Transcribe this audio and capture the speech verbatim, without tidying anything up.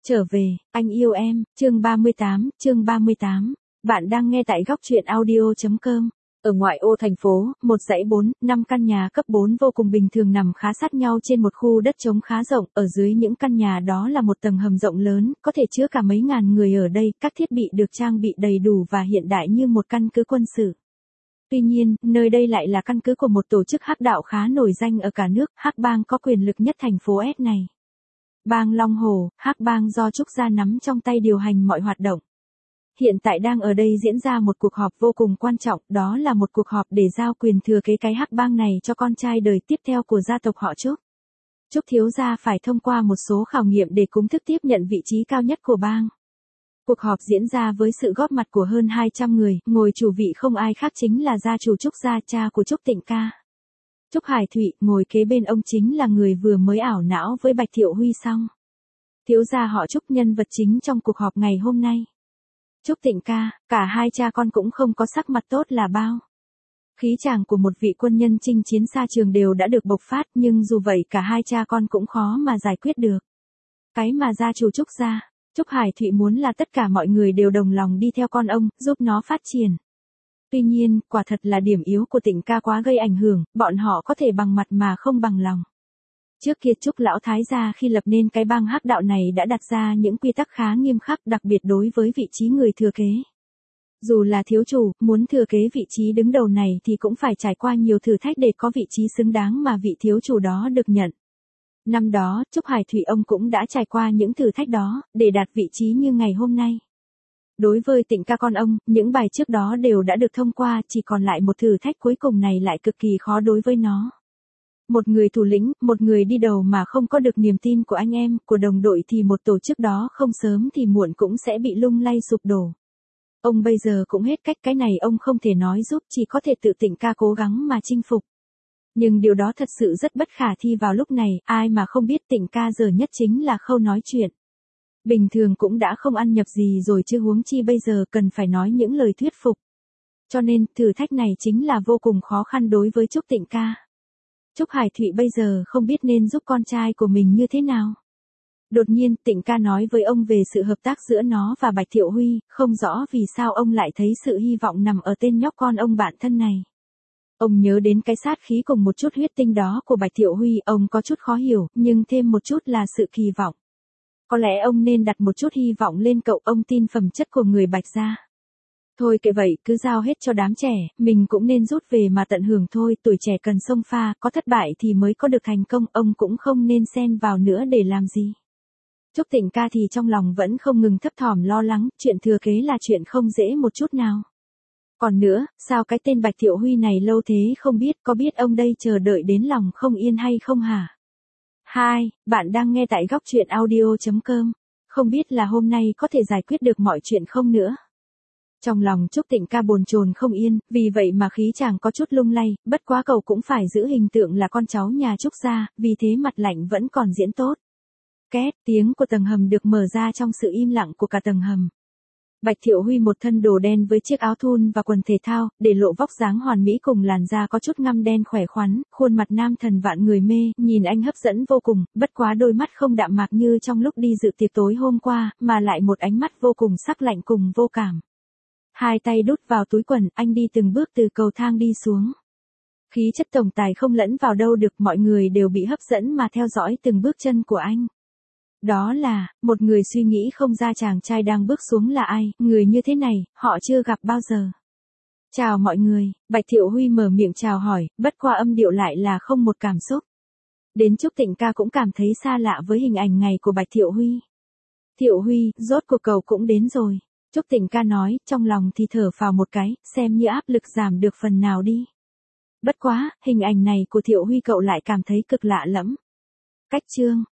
Trở về, anh yêu em, chương ba mươi tám, chương ba mươi tám. Bạn đang nghe tại góc truyện audio chấm com. Ở ngoại ô thành phố, một dãy bốn, năm căn nhà cấp bốn vô cùng bình thường nằm khá sát nhau trên một khu đất trống khá rộng, ở dưới những căn nhà đó là một tầng hầm rộng lớn, có thể chứa cả mấy ngàn người ở đây, các thiết bị được trang bị đầy đủ và hiện đại như một căn cứ quân sự. Tuy nhiên, nơi đây lại là căn cứ của một tổ chức hắc đạo khá nổi danh ở cả nước, Hắc Bang có quyền lực nhất thành phố S này. Bang Long Hồ, Hắc Bang do Trúc Gia nắm trong tay điều hành mọi hoạt động. Hiện tại đang ở đây diễn ra một cuộc họp vô cùng quan trọng, đó là một cuộc họp để giao quyền thừa kế cái Hắc Bang này cho con trai đời tiếp theo của gia tộc họ Trúc. Trúc thiếu gia phải thông qua một số khảo nghiệm để cúng thức tiếp nhận vị trí cao nhất của bang. Cuộc họp diễn ra với sự góp mặt của hơn hai trăm người, ngồi chủ vị không ai khác chính là gia chủ Trúc Gia, cha của Trúc Tịnh Ca. Trúc Hải Thụy, ngồi kế bên ông chính là người vừa mới ảo não với Bạch Thiệu Huy xong. Thiếu gia họ Trúc, nhân vật chính trong cuộc họp ngày hôm nay. Trúc Tịnh Ca, cả hai cha con cũng không có sắc mặt tốt là bao. Khí chàng của một vị quân nhân chinh chiến xa trường đều đã được bộc phát, nhưng dù vậy cả hai cha con cũng khó mà giải quyết được. Cái mà gia chủ Trúc Gia, Trúc Hải Thụy muốn là tất cả mọi người đều đồng lòng đi theo con ông, giúp nó phát triển. Tuy nhiên, quả thật là điểm yếu của Tịnh Ca quá gây ảnh hưởng, bọn họ có thể bằng mặt mà không bằng lòng. Trước kia Trúc Lão Thái gia khi lập nên cái bang hắc đạo này đã đặt ra những quy tắc khá nghiêm khắc, đặc biệt đối với vị trí người thừa kế. Dù là thiếu chủ, muốn thừa kế vị trí đứng đầu này thì cũng phải trải qua nhiều thử thách để có vị trí xứng đáng mà vị thiếu chủ đó được nhận. Năm đó, Trúc Hải Thụy ông cũng đã trải qua những thử thách đó, để đạt vị trí như ngày hôm nay. Đối với Tịnh Ca con ông, những bài trước đó đều đã được thông qua, chỉ còn lại một thử thách cuối cùng này lại cực kỳ khó đối với nó. Một người thủ lĩnh, một người đi đầu mà không có được niềm tin của anh em, của đồng đội thì một tổ chức đó không sớm thì muộn cũng sẽ bị lung lay sụp đổ. Ông bây giờ cũng hết cách, cái này ông không thể nói giúp, chỉ có thể tự Tịnh Ca cố gắng mà chinh phục. Nhưng điều đó thật sự rất bất khả thi vào lúc này, ai mà không biết Tịnh Ca giờ nhất chính là khâu nói chuyện. Bình thường cũng đã không ăn nhập gì rồi chứ huống chi bây giờ cần phải nói những lời thuyết phục. Cho nên, thử thách này chính là vô cùng khó khăn đối với Trúc Tịnh Ca. Trúc Hải Thụy bây giờ không biết nên giúp con trai của mình như thế nào. Đột nhiên, Tịnh Ca nói với ông về sự hợp tác giữa nó và Bạch Thiệu Huy, không rõ vì sao ông lại thấy sự hy vọng nằm ở tên nhóc con ông bạn thân này. Ông nhớ đến cái sát khí cùng một chút huyết tinh đó của Bạch Thiệu Huy, ông có chút khó hiểu, nhưng thêm một chút là sự kỳ vọng. Có lẽ ông nên đặt một chút hy vọng lên cậu, ông tin phẩm chất của người Bạch gia. Thôi kệ vậy, cứ giao hết cho đám trẻ, mình cũng nên rút về mà tận hưởng thôi, tuổi trẻ cần xông pha, có thất bại thì mới có được thành công, ông cũng không nên xen vào nữa để làm gì. Trúc Tịnh Ca thì trong lòng vẫn không ngừng thấp thỏm lo lắng, chuyện thừa kế là chuyện không dễ một chút nào. Còn nữa, sao cái tên Bạch Thiệu Huy này lâu thế không biết, có biết ông đây chờ đợi đến lòng không yên hay không hả? Hai, bạn đang nghe tại góc truyện audio chấm com. Không biết là hôm nay có thể giải quyết được mọi chuyện không nữa. Trong lòng Trúc Tịnh Ca bồn chồn không yên, vì vậy mà khí chàng có chút lung lay, bất quá cậu cũng phải giữ hình tượng là con cháu nhà Trúc gia, vì thế mặt lạnh vẫn còn diễn tốt. Két, tiếng của tầng hầm được mở ra trong sự im lặng của cả tầng hầm. Bạch Thiệu Huy một thân đồ đen với chiếc áo thun và quần thể thao, để lộ vóc dáng hoàn mỹ cùng làn da có chút ngăm đen khỏe khoắn, khuôn mặt nam thần vạn người mê, nhìn anh hấp dẫn vô cùng, bất quá đôi mắt không đạm mạc như trong lúc đi dự tiệc tối hôm qua, mà lại một ánh mắt vô cùng sắc lạnh cùng vô cảm. Hai tay đút vào túi quần, anh đi từng bước từ cầu thang đi xuống. Khí chất tổng tài không lẫn vào đâu được, mọi người đều bị hấp dẫn mà theo dõi từng bước chân của anh. Đó là, một người suy nghĩ không ra chàng trai đang bước xuống là ai, người như thế này, họ chưa gặp bao giờ. Chào mọi người, Bạch Thiệu Huy mở miệng chào hỏi, bất qua âm điệu lại là không một cảm xúc. Đến Trúc Tịnh Ca cũng cảm thấy xa lạ với hình ảnh ngày của Bạch Thiệu Huy. Thiệu Huy, rốt cuộc cậu cũng đến rồi. Trúc Tịnh Ca nói, trong lòng thì thở phào một cái, xem như áp lực giảm được phần nào đi. Bất quá, hình ảnh này của Thiệu Huy cậu lại cảm thấy cực lạ lẫm. Cách chương.